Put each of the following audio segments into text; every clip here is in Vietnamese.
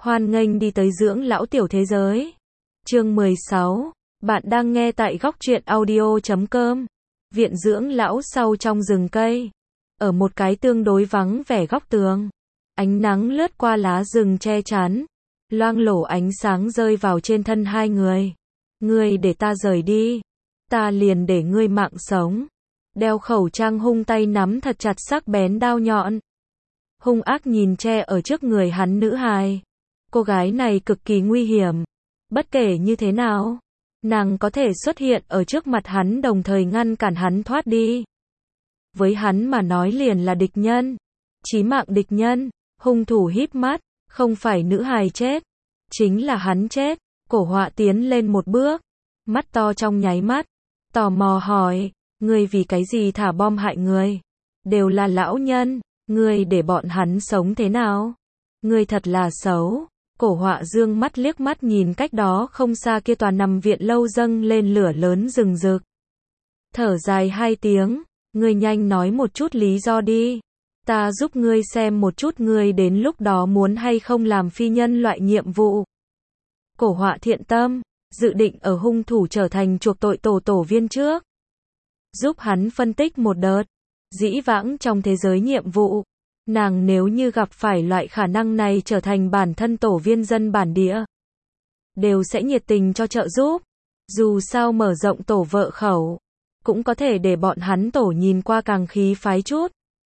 Hoan nghênh đi tới dưỡng lão tiểu thế giới. Chương 16. Bạn đang nghe tại góc truyện audio.com. Viện dưỡng lão sau trong rừng cây. Ở một cái tương đối vắng vẻ góc tường. Ánh nắng lướt qua lá rừng che chắn. Loang lổ ánh sáng rơi vào trên thân hai người. Ngươi để ta rời đi. Ta liền để ngươi mạng sống. Đeo khẩu trang hung tay nắm thật chặt sắc bén đao nhọn. Hung ác nhìn che ở trước người hắn nữ hài. Cô gái này cực kỳ nguy hiểm. Bất kể như thế nào, nàng có thể xuất hiện ở trước mặt hắn đồng thời ngăn cản hắn thoát đi. Với hắn mà nói liền là địch nhân. Chí mạng địch nhân. Hung thủ híp mắt, không phải nữ hài chết, chính là hắn chết. Cổ họa tiến lên một bước, mắt to trong nháy mắt, tò mò hỏi, ngươi vì cái gì thả bom hại người? Đều là lão nhân, ngươi để bọn hắn sống thế nào? Ngươi thật là xấu. Cổ họa dương mắt liếc mắt nhìn cách đó không xa kia tòa nằm viện lâu dâng lên lửa lớn rừng rực. Thở dài hai tiếng, ngươi nhanh nói một chút lý do đi. Ta giúp ngươi xem một chút ngươi đến lúc đó muốn hay không làm phi nhân loại nhiệm vụ. Cổ họa thiện tâm, dự định ở hung thủ trở thành chuộc tội tổ viên trước. Giúp hắn phân tích một đợt. Dĩ vãng trong thế giới nhiệm vụ, nàng nếu như gặp phải loại khả năng này trở thành bản thân tổ viên dân bản địa, đều sẽ nhiệt tình cho trợ giúp. Dù sao mở rộng tổ vợ khẩu, cũng có thể để bọn hắn tổ nhìn qua càng khí phái chút.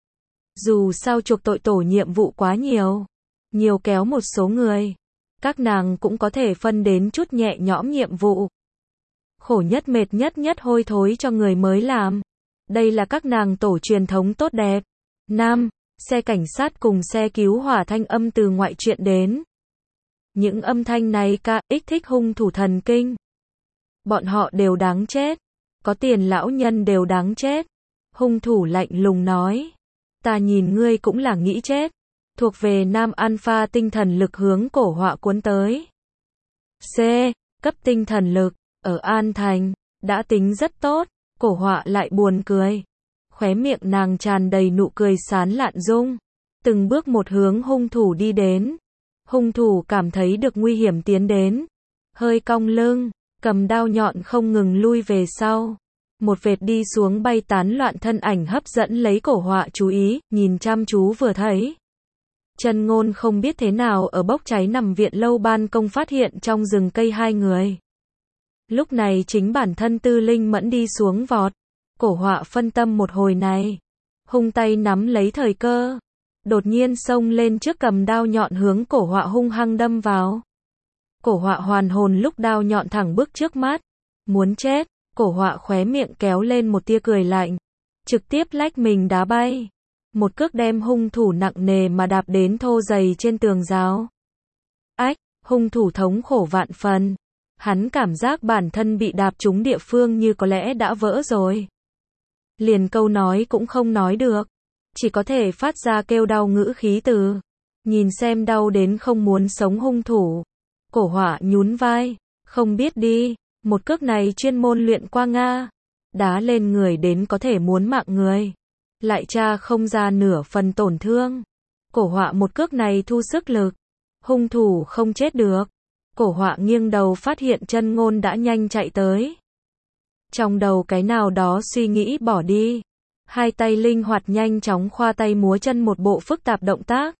Dù sao chuộc tội tổ nhiệm vụ quá nhiều, nhiều kéo một số người, các nàng cũng có thể phân đến chút nhẹ nhõm nhiệm vụ. Khổ nhất mệt nhất hôi thối cho người mới làm. Đây là các nàng tổ truyền thống tốt đẹp. Nam, xe cảnh sát cùng xe cứu hỏa thanh âm từ ngoại truyện đến. Những âm thanh này kích thích hung thủ thần kinh. Bọn họ đều đáng chết. Có tiền lão nhân đều đáng chết. Hung thủ lạnh lùng nói. Ta nhìn ngươi cũng là nghĩ chết. Thuộc về nam alpha tinh thần lực hướng cổ họa cuốn tới. C. Cấp tinh thần lực. Ở An Thành, đã tính rất tốt. Cổ họa lại buồn cười. Khóe miệng nàng tràn đầy nụ cười sán lạn dung. Từng bước một hướng hung thủ đi đến. Hung thủ cảm thấy được nguy hiểm tiến đến. Hơi cong lưng, cầm đao nhọn không ngừng lui về sau. Một vệt đi xuống bay tán loạn thân ảnh hấp dẫn lấy cổ họa chú ý, nhìn chăm chú vừa thấy. Chân Ngôn không biết thế nào ở bốc cháy nằm viện lâu ban công phát hiện trong rừng cây hai người. Lúc này chính bản thân Tư Linh Mẫn đi xuống vọt. Cổ họa phân tâm một hồi này. Hung tay nắm lấy thời cơ. Đột nhiên xông lên trước cầm đao nhọn hướng cổ họa hung hăng đâm vào. Cổ họa hoàn hồn lúc đao nhọn thẳng bước trước mắt. Muốn chết, cổ họa khóe miệng kéo lên một tia cười lạnh. Trực tiếp lách mình đá bay. Một cước đem hung thủ nặng nề mà đạp đến thô dày trên tường rào. Ách, hung thủ thống khổ vạn phần. Hắn cảm giác bản thân bị đạp trúng địa phương như có lẽ đã vỡ rồi. Liền câu nói cũng không nói được. Chỉ có thể phát ra kêu đau ngữ khí từ. Nhìn xem đau đến không muốn sống hung thủ. Cổ họa nhún vai. Không biết đi. Một cước này chuyên môn luyện qua Nga. Đá lên người đến có thể muốn mạng người. Lại tra không ra nửa phần tổn thương. Cổ họa một cước này thu sức lực. Hung thủ không chết được. Cổ họa nghiêng đầu phát hiện Chân Ngôn đã nhanh chạy tới. Trong đầu cái nào đó suy nghĩ bỏ đi. Hai tay linh hoạt nhanh chóng khoa tay múa chân một bộ phức tạp động tác.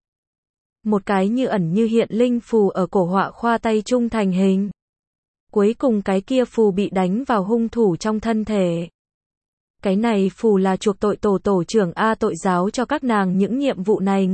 Một cái như ẩn như hiện linh phù ở cổ họa khoa tay trung thành hình. Cuối cùng cái kia phù bị đánh vào hung thủ trong thân thể. Cái này phù là chuộc tội tổ trưởng A tội giáo cho các nàng những nhiệm vụ này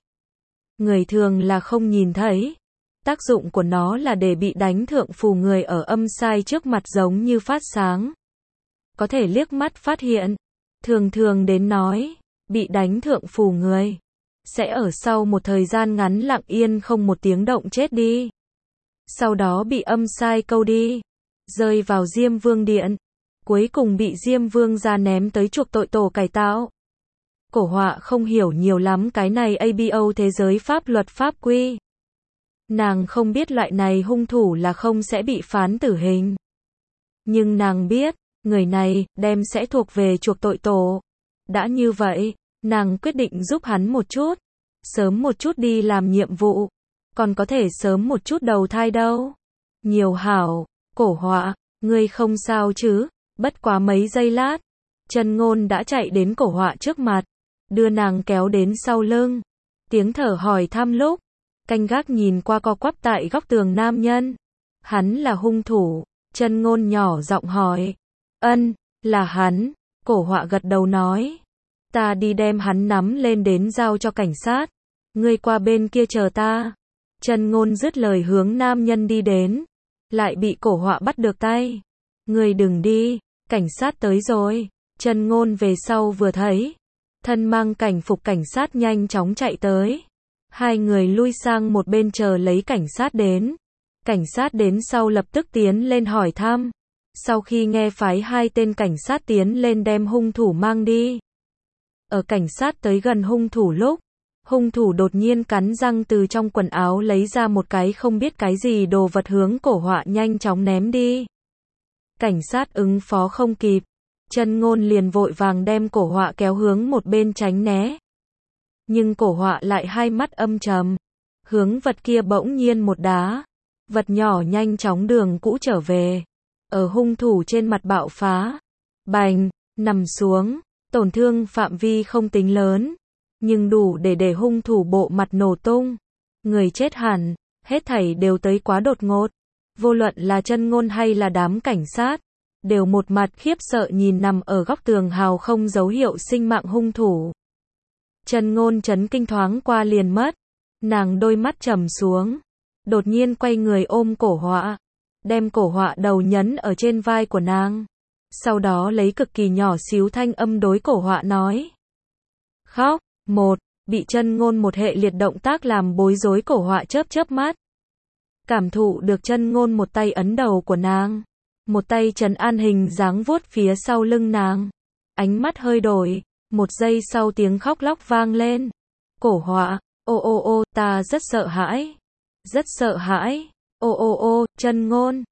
người thường là không nhìn thấy. Tác dụng của nó là để bị đánh thượng phù người ở âm sai trước mặt giống như phát sáng. Có thể liếc mắt phát hiện. Thường đến nói, bị đánh thượng phù người sẽ ở sau một thời gian ngắn lặng yên không một tiếng động chết đi. Sau đó bị âm sai câu đi, rơi vào Diêm Vương Điện. Cuối cùng bị Diêm Vương ra ném tới chuộc tội tổ cải tạo. Cổ họa không hiểu nhiều lắm cái này ABO thế giới pháp luật pháp quy. Nàng không biết loại này hung thủ là không sẽ bị phán tử hình. Nhưng nàng biết, người này đem sẽ thuộc về chuộc tội tổ. Đã như vậy, nàng quyết định giúp hắn một chút. Sớm một chút đi làm nhiệm vụ. còn có thể sớm một chút đầu thai đâu. Nhiều hảo, Cổ Họa, ngươi không sao chứ? Bất quá mấy giây lát, Chân Ngôn đã chạy đến Cổ Họa trước mặt, đưa nàng kéo đến sau lưng. Tiếng thở hỏi thăm lúc, canh gác nhìn qua co quắp tại góc tường nam nhân. Hắn là hung thủ, Chân Ngôn nhỏ giọng hỏi. Ân, là hắn, Cổ Họa gật đầu nói. Ta đi đem hắn nắm lên đến giao cho cảnh sát. Ngươi qua bên kia chờ ta. Chân Ngôn dứt lời hướng nam nhân đi đến, lại bị Cổ Họa bắt được tay. Ngươi đừng đi, cảnh sát tới rồi. Chân Ngôn về sau vừa thấy, thân mang cảnh phục cảnh sát nhanh chóng chạy tới. Hai người lui sang một bên chờ lấy cảnh sát đến. Cảnh sát đến sau lập tức tiến lên hỏi thăm. Sau khi nghe phái hai tên cảnh sát tiến lên đem hung thủ mang đi. Ở cảnh sát tới gần hung thủ lúc, hung thủ đột nhiên cắn răng từ trong quần áo lấy ra một cái không biết cái gì đồ vật hướng Cổ Họa nhanh chóng ném đi. Cảnh sát ứng phó không kịp, Chân Ngôn liền vội vàng đem Cổ Họa kéo hướng một bên tránh né. Nhưng Cổ Họa lại hai mắt âm trầm, hướng vật kia bỗng nhiên một đá. Vật nhỏ nhanh chóng đường cũ trở về, ở hung thủ trên mặt bạo phá. Bành, nằm xuống, tổn thương phạm vi không tính lớn, nhưng đủ để hung thủ bộ mặt nổ tung. Người chết hẳn, hết thảy đều tới quá đột ngột. Vô luận là Chân Ngôn hay là đám cảnh sát, đều một mặt khiếp sợ nhìn nằm ở góc tường hào không dấu hiệu sinh mạng hung thủ. Chân Ngôn chấn kinh thoáng qua liền mất, nàng đôi mắt trầm xuống, đột nhiên quay người ôm Cổ Họa, đem Cổ Họa đầu nhấn ở trên vai của nàng. Sau đó lấy cực kỳ nhỏ xíu thanh âm đối Cổ Họa nói. Khóc, bị Chân Ngôn một hệ liệt động tác làm bối rối. Cổ Họa chớp chớp mắt. Cảm thụ được Chân Ngôn một tay ấn đầu của nàng, một tay trấn an hình dáng vuốt phía sau lưng nàng. Ánh mắt hơi đổi, một giây sau tiếng khóc lóc vang lên. Cổ Họa, ô, ta rất sợ hãi. Rất sợ hãi. Ô, Chân Ngôn.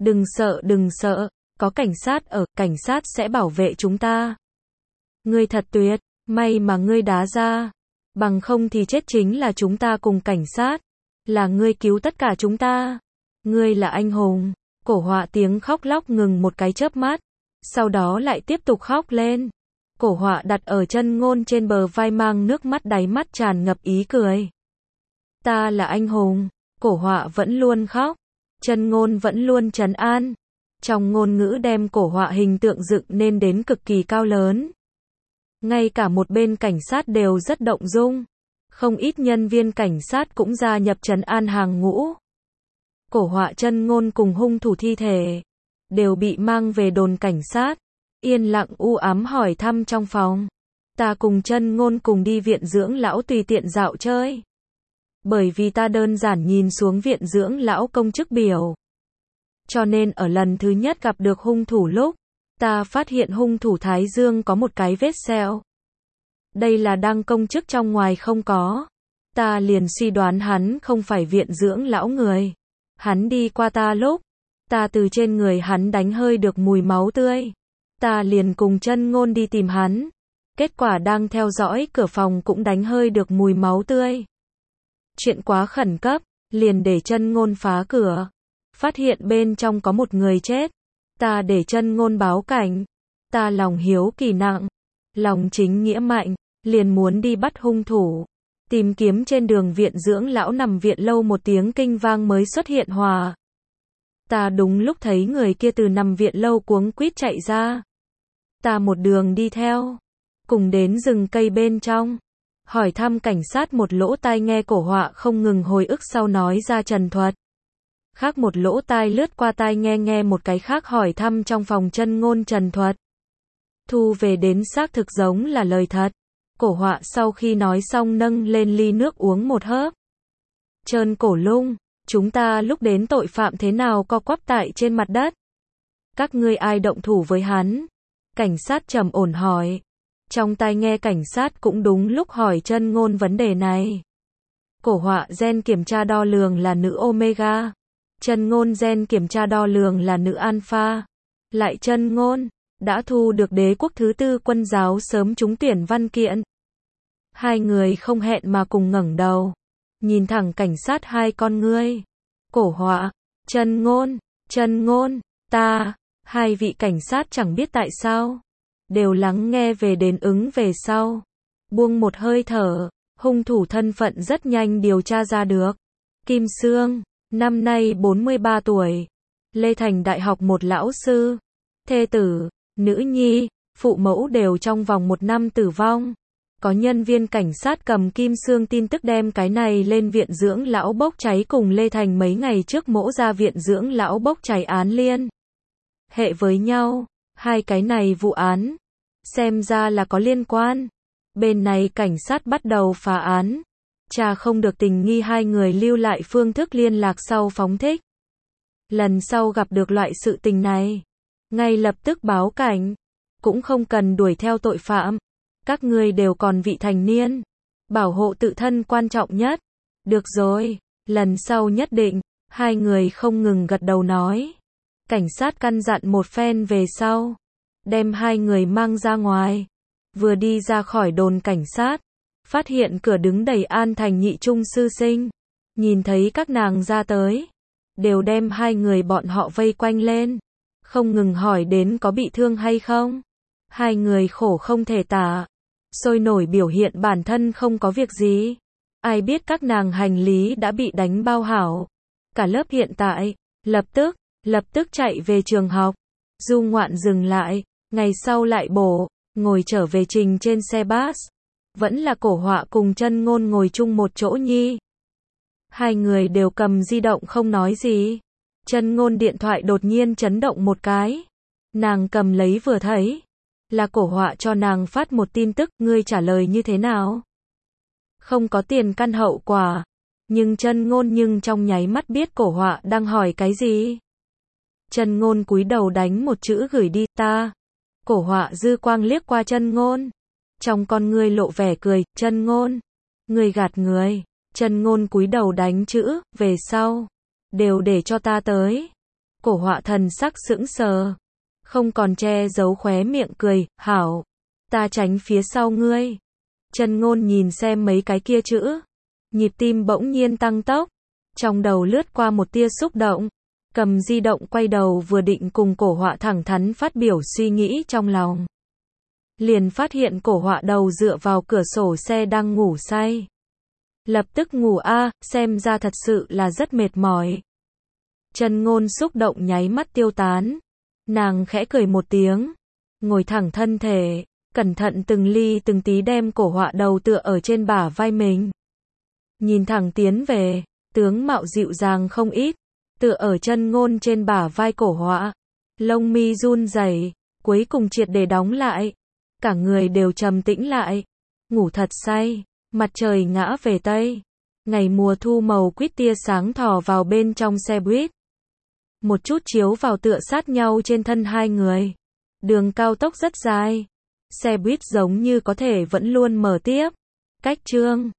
Đừng sợ, có cảnh sát ở, cảnh sát sẽ bảo vệ chúng ta. Ngươi thật tuyệt, may mà ngươi đá ra. Bằng không thì chết chính là chúng ta cùng cảnh sát. Là ngươi cứu tất cả chúng ta. Ngươi là anh hùng. Cổ Họa tiếng khóc lóc ngừng một cái chớp mắt, sau đó lại tiếp tục khóc lên. Cổ Họa đặt ở Chân Ngôn trên bờ vai mang nước mắt, đáy mắt tràn ngập ý cười. Ta là anh hùng. Cổ Họa vẫn luôn khóc, Chân Ngôn vẫn luôn trấn an. Trong ngôn ngữ đem Cổ Họa hình tượng dựng nên đến cực kỳ cao lớn. Ngay cả một bên cảnh sát đều rất động dung. Không ít nhân viên cảnh sát cũng gia nhập trấn an hàng ngũ. Cổ Họa, Chân Ngôn cùng hung thủ thi thể đều bị mang về đồn cảnh sát. Yên lặng u ám hỏi thăm trong phòng. Ta cùng Chân Ngôn cùng đi viện dưỡng lão tùy tiện dạo chơi. Bởi vì ta đơn giản nhìn xuống viện dưỡng lão công chức biểu, cho nên ở lần thứ nhất gặp được hung thủ lúc, ta phát hiện hung thủ thái dương có một cái vết sẹo. Đây là đang công chức trong ngoài không có. Ta liền suy đoán hắn không phải viện dưỡng lão người. Hắn đi qua ta lúc, ta từ trên người hắn đánh hơi được mùi máu tươi. Ta liền cùng Chân Ngôn đi tìm hắn. Kết quả đang theo dõi cửa phòng cũng đánh hơi được mùi máu tươi. Chuyện quá khẩn cấp, liền để Chân Ngôn phá cửa. Phát hiện bên trong có một người chết. Ta để Chân Ngôn báo cảnh. Ta lòng hiếu kỳ nặng, lòng chính nghĩa mạnh, liền muốn đi bắt hung thủ. Tìm kiếm trên đường viện dưỡng lão nằm viện lâu, một tiếng kinh vang mới xuất hiện hòa. Ta đúng lúc thấy người kia từ nằm viện lâu cuống quýt chạy ra. Ta một đường đi theo, cùng đến rừng cây bên trong. Hỏi thăm cảnh sát, một lỗ tai nghe Cổ Họa không ngừng hồi ức sau nói ra trần thuật. Khác một lỗ tai lướt qua tai nghe một cái khác hỏi thăm trong phòng Chân Ngôn trần thuật. Thu về đến xác thực giống là lời thật. Cổ Họa sau khi nói xong nâng lên ly nước uống một hớp. Trơn Cổ Lung, chúng ta lúc đến tội phạm thế nào co quắp tại trên mặt đất? Các ngươi ai động thủ với hắn? Cảnh sát trầm ổn hỏi. Trong tai nghe cảnh sát cũng đúng lúc hỏi Chân Ngôn vấn đề này. Cổ Họa gen kiểm tra đo lường là nữ Omega. Chân Ngôn gen kiểm tra đo lường là nữ Alpha. Lại Chân Ngôn đã thu được đế quốc thứ 4 quân giáo sớm trúng tuyển văn kiện. Hai người không hẹn mà cùng ngẩng đầu. nhìn thẳng cảnh sát hai con ngươi. Cổ Họa, Chân Ngôn, ta, hai vị cảnh sát chẳng biết tại sao, đều lắng nghe về đến ứng về sau. Buông một hơi thở, hung thủ thân phận rất nhanh điều tra ra được. Kim Sương, năm nay 43 tuổi, Lê Thành Đại học một lão sư, thê tử, nữ nhi, phụ mẫu đều trong vòng 1 năm tử vong. Có nhân viên cảnh sát cầm Kim Sương tin tức đem cái này lên viện dưỡng lão bốc cháy cùng Lê Thành mấy ngày trước mỗ ra viện dưỡng lão bốc cháy án liên hệ với nhau, hai cái này vụ án, xem ra là có liên quan. Bên này cảnh sát bắt đầu phá án, tra không được tình nghi hai người lưu lại phương thức liên lạc sau phóng thích. Lần sau gặp được loại sự tình này, ngay lập tức báo cảnh, cũng không cần đuổi theo tội phạm. Các ngươi đều còn vị thành niên, bảo hộ tự thân quan trọng nhất. Được rồi, lần sau nhất định. Hai người không ngừng gật đầu nói. Cảnh sát căn dặn một phen về sau, đem hai người mang ra ngoài. Vừa đi ra khỏi đồn cảnh sát, phát hiện cửa đứng đầy An Thành nhị trung sư sinh. Nhìn thấy các nàng ra tới, đều đem hai người bọn họ vây quanh lên, không ngừng hỏi đến có bị thương hay không. Hai người khổ không thể tả, sôi nổi biểu hiện bản thân không có việc gì. Ai biết các nàng hành lý đã bị đánh bao hảo. Cả lớp hiện tại, lập tức chạy về trường học. Du ngoạn dừng lại, ngày sau lại ngồi trở về trình trên xe bus. Vẫn là Cổ Họa cùng Chân Ngôn ngồi chung một chỗ nhi. Hai người đều cầm di động không nói gì. Chân Ngôn điện thoại đột nhiên chấn động một cái. Nàng cầm lấy vừa thấy, là Cổ Họa cho nàng phát một tin tức, ngươi trả lời như thế nào? Không có tiền căn hậu quả, nhưng Chân Ngôn trong nháy mắt biết Cổ Họa đang hỏi cái gì. Chân Ngôn cúi đầu đánh một chữ gửi đi, ta. Cổ Họa dư quang liếc qua Chân Ngôn, trong con ngươi lộ vẻ cười, Chân Ngôn, ngươi gạt người. Chân Ngôn cúi đầu đánh chữ, về sau, đều để cho ta tới. Cổ Họa thần sắc sững sờ, không còn che giấu khóe miệng cười, hảo, ta tránh phía sau ngươi. Chân Ngôn nhìn xem mấy cái kia chữ, nhịp tim bỗng nhiên tăng tốc, trong đầu lướt qua một tia xúc động, cầm di động quay đầu vừa định cùng Cổ Họa thẳng thắn phát biểu suy nghĩ trong lòng. Liền phát hiện Cổ Họa đầu dựa vào cửa sổ xe đang ngủ say. Lập tức ngủ a, xem ra thật sự là rất mệt mỏi. Chân Ngôn xúc động nháy mắt tiêu tán. Nàng khẽ cười một tiếng, ngồi thẳng thân thể, cẩn thận từng ly từng tí đem Cổ Họa đầu tựa ở trên bả vai mình. Nhìn thẳng tiến về, tướng mạo dịu dàng không ít, tựa ở Chân Ngôn trên bả vai Cổ Họa. Lông mi run rẩy, cuối cùng triệt để đóng lại. Cả người đều trầm tĩnh lại, ngủ thật say. Mặt trời ngã về Tây, ngày mùa thu màu quýt tia sáng thò vào bên trong xe buýt. Một chút chiếu vào tựa sát nhau trên thân hai người. Đường cao tốc rất dài, xe buýt giống như có thể vẫn luôn mở tiếp. Cách chương